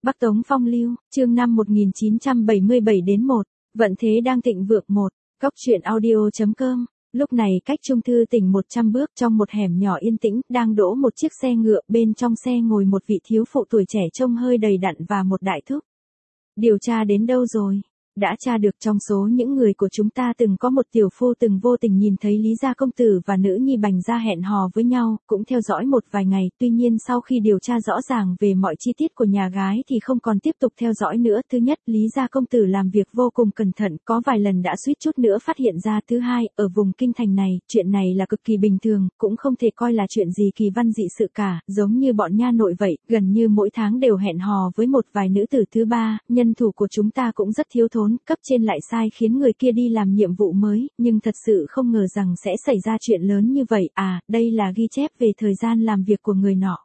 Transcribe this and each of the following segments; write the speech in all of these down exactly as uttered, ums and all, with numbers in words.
Bắc Tống Phong Lưu, chương năm một nghìn chín trăm bảy mươi bảy đến một, vận thế đang thịnh vượng một, cóc truyện audio.com. Lúc này cách Trung Thư tỉnh một trăm bước, trong một hẻm nhỏ yên tĩnh, đang đỗ một chiếc xe ngựa, bên trong xe ngồi một vị thiếu phụ tuổi trẻ trông hơi đầy đặn và một đại thúc. Điều tra đến đâu rồi? Đã tra được trong số những người của chúng ta từng có một tiểu phu từng vô tình nhìn thấy Lý gia công tử và nữ nhi Bành gia hẹn hò với nhau, cũng theo dõi một vài ngày, tuy nhiên sau khi điều tra rõ ràng về mọi chi tiết của nhà gái thì không còn tiếp tục theo dõi nữa. Thứ nhất, Lý gia công tử làm việc vô cùng cẩn thận, có vài lần đã suýt chút nữa phát hiện ra. Thứ hai, ở vùng kinh thành này, chuyện này là cực kỳ bình thường, cũng không thể coi là chuyện gì kỳ văn dị sự cả, giống như bọn nha nội vậy, gần như mỗi tháng đều hẹn hò với một vài nữ tử. Thứ ba, nhân thủ của chúng ta cũng rất thiếu thốn, cấp trên lại sai khiến người kia đi làm nhiệm vụ mới, nhưng thật sự không ngờ rằng sẽ xảy ra chuyện lớn như vậy. À, đây là ghi chép về thời gian làm việc của người nọ.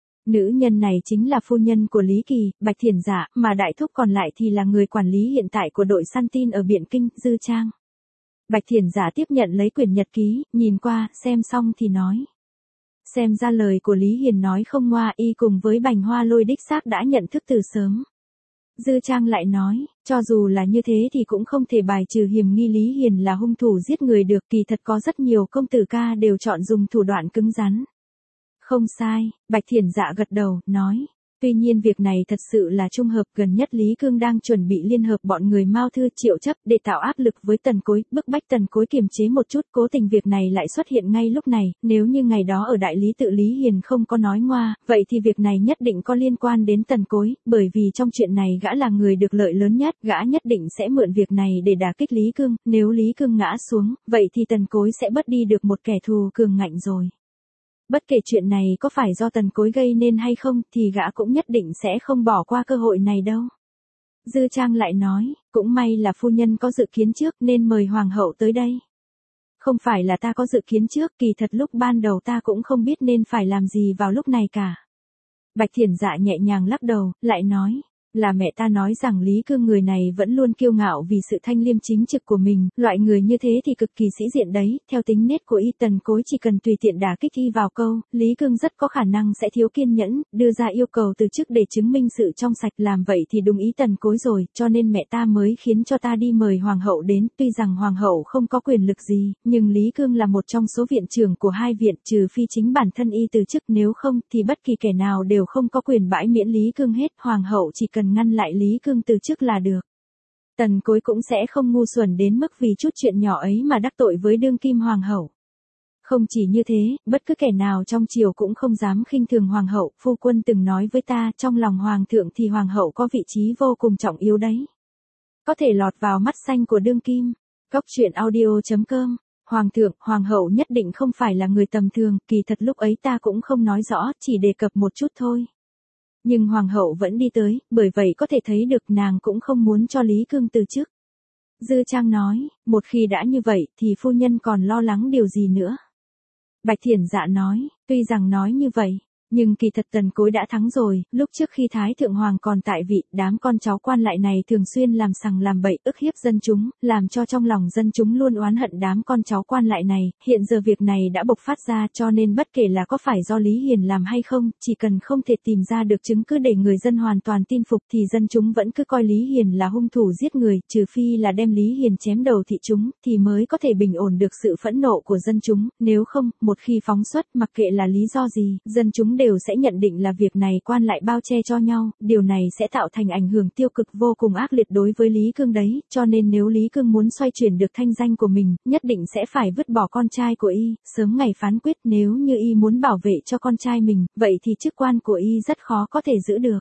Nữ nhân này chính là phu nhân của Lý Kỳ, Bạch Thiển Dạ, mà đại thúc còn lại thì là người quản lý hiện tại của đội săn tin ở Biện Kinh, Dư Trang. Bạch Thiển Dạ tiếp nhận lấy quyển nhật ký, nhìn qua, xem xong thì nói. Xem ra lời của Lý Hiền nói không ngoa, y cùng với Bành Hoa Lôi đích xác đã nhận thức từ sớm. Dư Trang lại nói, cho dù là như thế thì cũng không thể bài trừ hiểm nghi Lý Hiền là hung thủ giết người được, kỳ thật có rất nhiều công tử ca đều chọn dùng thủ đoạn cứng rắn. Không sai, Bạch Thiển Dạ gật đầu, nói. Tuy nhiên việc này thật sự là trung hợp, gần nhất Lý Cương đang chuẩn bị liên hợp bọn người Mao Thư Triệu Chấp để tạo áp lực với Tần Cối, bức bách Tần Cối kiềm chế một chút, cố tình việc này lại xuất hiện ngay lúc này, nếu như ngày đó ở đại lý tự Lý Hiền không có nói ngoa, vậy thì việc này nhất định có liên quan đến Tần Cối, bởi vì trong chuyện này gã là người được lợi lớn nhất, gã nhất định sẽ mượn việc này để đả kích Lý Cương, nếu Lý Cương ngã xuống, vậy thì Tần Cối sẽ bớt đi được một kẻ thù cường ngạnh rồi. Bất kể chuyện này có phải do Tần Cối gây nên hay không, thì gã cũng nhất định sẽ không bỏ qua cơ hội này đâu. Dư Trang lại nói, cũng may là phu nhân có dự kiến trước nên mời hoàng hậu tới đây. Không phải là ta có dự kiến trước, kỳ thật lúc ban đầu ta cũng không biết nên phải làm gì vào lúc này cả. Bạch Thiển Dạ nhẹ nhàng lắc đầu, lại nói. Là mẹ ta nói rằng Lý Cương người này vẫn luôn kiêu ngạo vì sự thanh liêm chính trực của mình, loại người như thế thì cực kỳ sĩ diện đấy, theo tính nết của y Tần Cối chỉ cần tùy tiện đả kích y vào câu, Lý Cương rất có khả năng sẽ thiếu kiên nhẫn, đưa ra yêu cầu từ chức để chứng minh sự trong sạch, làm vậy thì đúng ý Tần Cối rồi, cho nên mẹ ta mới khiến cho ta đi mời hoàng hậu đến, tuy rằng hoàng hậu không có quyền lực gì, nhưng Lý Cương là một trong số viện trưởng của hai viện, trừ phi chính bản thân y từ chức, nếu không thì bất kỳ kẻ nào đều không có quyền bãi miễn Lý Cương hết, hoàng hậu chỉ cần ngăn lại Lý Cương từ chức là được. Tần Cối cũng sẽ không ngu xuẩn đến mức vì chút chuyện nhỏ ấy mà đắc tội với đương kim hoàng hậu. Không chỉ như thế, bất cứ kẻ nào trong triều cũng không dám khinh thường hoàng hậu, phu quân từng nói với ta, trong lòng hoàng thượng thì hoàng hậu có vị trí vô cùng trọng yếu đấy. Có thể lọt vào mắt xanh của đương kim. Cóc truyện audio.com. Hoàng thượng, hoàng hậu nhất định không phải là người tầm thường, kỳ thật lúc ấy ta cũng không nói rõ, chỉ đề cập một chút thôi. Nhưng hoàng hậu vẫn đi tới, bởi vậy có thể thấy được nàng cũng không muốn cho Lý Cương từ chức. Dư Trang nói, một khi đã như vậy thì phu nhân còn lo lắng điều gì nữa. Bạch Thiển Dạ nói, tuy rằng nói như vậy, nhưng kỳ thật Tần Cối đã thắng rồi, lúc trước khi Thái Thượng Hoàng còn tại vị, đám con cháu quan lại này thường xuyên làm sằng làm bậy, ức hiếp dân chúng, làm cho trong lòng dân chúng luôn oán hận đám con cháu quan lại này, hiện giờ việc này đã bộc phát ra, cho nên bất kể là có phải do Lý Hiền làm hay không, chỉ cần không thể tìm ra được chứng cứ để người dân hoàn toàn tin phục thì dân chúng vẫn cứ coi Lý Hiền là hung thủ giết người, trừ phi là đem Lý Hiền chém đầu thị chúng, thì mới có thể bình ổn được sự phẫn nộ của dân chúng, nếu không, một khi phóng xuất, mặc kệ là lý do gì, dân chúng đều sẽ nhận định là việc này quan lại bao che cho nhau, điều này sẽ tạo thành ảnh hưởng tiêu cực vô cùng ác liệt đối với Lý Cương đấy, cho nên nếu Lý Cương muốn xoay chuyển được thanh danh của mình, nhất định sẽ phải vứt bỏ con trai của y, sớm ngày phán quyết, nếu như y muốn bảo vệ cho con trai mình, vậy thì chức quan của y rất khó có thể giữ được.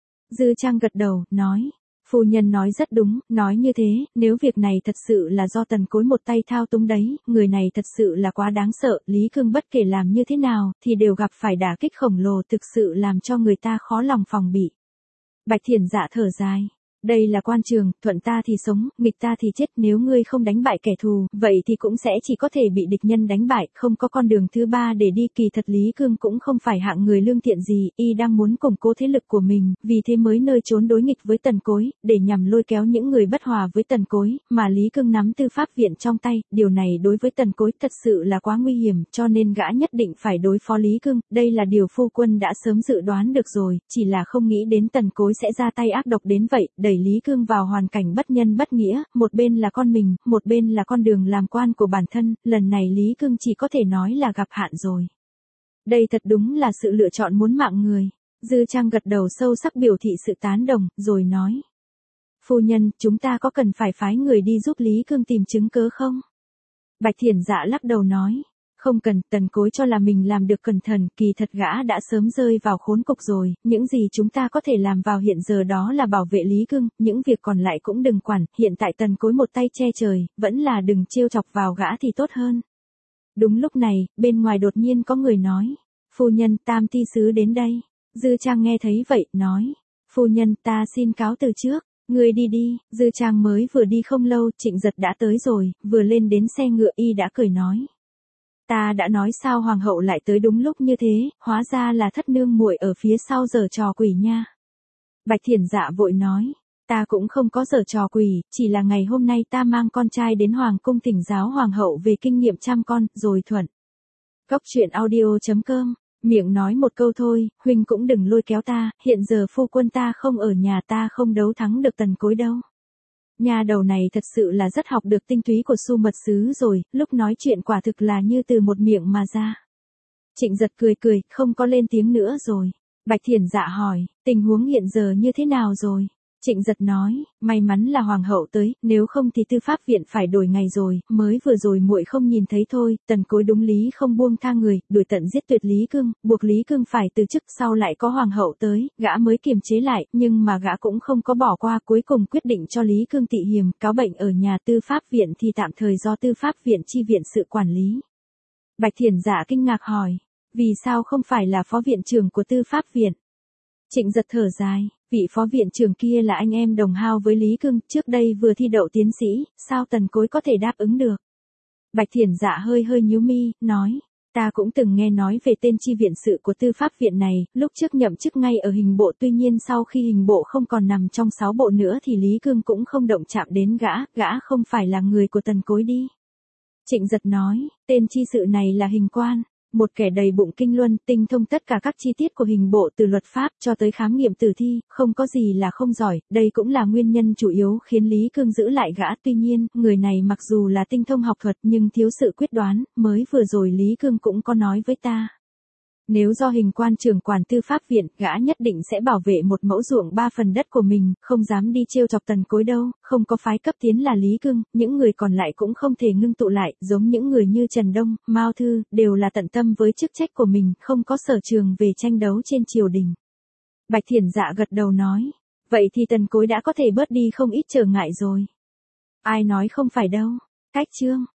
Dư Trang gật đầu, nói. Phu nhân nói rất đúng, nói như thế, nếu việc này thật sự là do Tần Cối một tay thao túng đấy, người này thật sự là quá đáng sợ, Lý Cương bất kể làm như thế nào, thì đều gặp phải đả kích khổng lồ thực sự làm cho người ta khó lòng phòng bị. Bạch Thiển Dạ thở dài. Đây là quan trường, thuận ta thì sống, nghịch ta thì chết, nếu ngươi không đánh bại kẻ thù, vậy thì cũng sẽ chỉ có thể bị địch nhân đánh bại, không có con đường thứ ba để đi. Kỳ thật Lý Cương cũng không phải hạng người lương thiện gì, y đang muốn củng cố thế lực của mình, vì thế mới nơi trốn đối nghịch với Tần Cối, để nhằm lôi kéo những người bất hòa với Tần Cối, mà Lý Cương nắm tư pháp viện trong tay, điều này đối với Tần Cối thật sự là quá nguy hiểm, cho nên gã nhất định phải đối phó Lý Cương, đây là điều phu quân đã sớm dự đoán được rồi, chỉ là không nghĩ đến Tần Cối sẽ ra tay ác độc đến vậy, đẩy Lý Cương vào hoàn cảnh bất nhân bất nghĩa, một bên là con mình, một bên là con đường làm quan của bản thân, lần này Lý Cương chỉ có thể nói là gặp hạn rồi. Đây thật đúng là sự lựa chọn muốn mạng người. Dư Trang gật đầu sâu sắc biểu thị sự tán đồng, rồi nói. Phu nhân, chúng ta có cần phải phái người đi giúp Lý Cương tìm chứng cớ không? Bạch Thiển Dạ lắc đầu nói. Không cần, Tần Cối cho là mình làm được cẩn thận, kỳ thật gã đã sớm rơi vào khốn cục rồi, những gì chúng ta có thể làm vào hiện giờ đó là bảo vệ Lý Cương, những việc còn lại cũng đừng quản, hiện tại Tần Cối một tay che trời, vẫn là đừng trêu chọc vào gã thì tốt hơn. Đúng lúc này, bên ngoài đột nhiên có người nói, phu nhân, Tam Ti Sứ đến đây. Dư Trang nghe thấy vậy, nói, phu nhân, ta xin cáo từ trước. Người đi đi. Dư Trang mới vừa đi không lâu, Trịnh Giật đã tới rồi, vừa lên đến xe ngựa y đã cười nói. Ta đã nói sao hoàng hậu lại tới đúng lúc như thế, hóa ra là thất nương muội ở phía sau giở trò quỷ nha. Bạch Thiển Dạ vội nói, ta cũng không có giở trò quỷ, chỉ là ngày hôm nay ta mang con trai đến hoàng cung thỉnh giáo hoàng hậu về kinh nghiệm chăm con, rồi thuận. Cốc truyện audio chấm com, miệng nói một câu thôi, huynh cũng đừng lôi kéo ta, hiện giờ phu quân ta không ở nhà, ta không đấu thắng được Tần Cối đâu. Nhà đầu này thật sự là rất học được tinh túy của Su Mật Sứ rồi, lúc nói chuyện quả thực là như từ một miệng mà ra. Trịnh Giật cười cười, không có lên tiếng nữa rồi. Bạch Thiển Dạ hỏi, tình huống hiện giờ như thế nào rồi? Trịnh Giật nói, may mắn là hoàng hậu tới, nếu không thì tư pháp viện phải đổi ngày rồi, mới vừa rồi muội không nhìn thấy thôi, Tần Cối đúng lý không buông tha người, đuổi tận giết tuyệt Lý Cương, buộc Lý Cương phải từ chức, sau lại có hoàng hậu tới, gã mới kiềm chế lại, nhưng mà gã cũng không có bỏ qua, cuối cùng quyết định cho Lý Cương tị hiềm, cáo bệnh ở nhà tư pháp viện thì tạm thời do tư pháp viện chi viện sự quản lý. Bạch Thiển Dạ kinh ngạc hỏi, vì sao không phải là phó viện trưởng của tư pháp viện? Trịnh Giật thở dài, vị phó viện trưởng kia là anh em đồng hao với Lý Cương, trước đây vừa thi đậu tiến sĩ, sao Tần Cối có thể đáp ứng được? Bạch Thiển Dạ hơi hơi nhíu mi, nói, ta cũng từng nghe nói về tên chi viện sự của tư pháp viện này, lúc trước nhậm chức ngay ở hình bộ, tuy nhiên sau khi hình bộ không còn nằm trong sáu bộ nữa thì Lý Cương cũng không động chạm đến gã, gã không phải là người của Tần Cối đi. Trịnh Giật nói, tên chi sự này là Hình Quan. Một kẻ đầy bụng kinh luân, tinh thông tất cả các chi tiết của hình bộ từ luật pháp cho tới khám nghiệm tử thi, không có gì là không giỏi, đây cũng là nguyên nhân chủ yếu khiến Lý Cương giữ lại gã. Tuy nhiên, người này mặc dù là tinh thông học thuật nhưng thiếu sự quyết đoán, mới vừa rồi Lý Cương cũng có nói với ta. Nếu do Hình Quan trưởng quản tư pháp viện, gã nhất định sẽ bảo vệ một mẫu ruộng ba phần đất của mình, không dám đi trêu chọc Tần Cối đâu, không có phái cấp tiến là Lý Cương, những người còn lại cũng không thể ngưng tụ lại, giống những người như Trần Đông, Mao Thư, đều là tận tâm với chức trách của mình, không có sở trường về tranh đấu trên triều đình. Bạch Thiển Dạ gật đầu nói, vậy thì Tần Cối đã có thể bớt đi không ít trở ngại rồi. Ai nói không phải đâu. Cách chương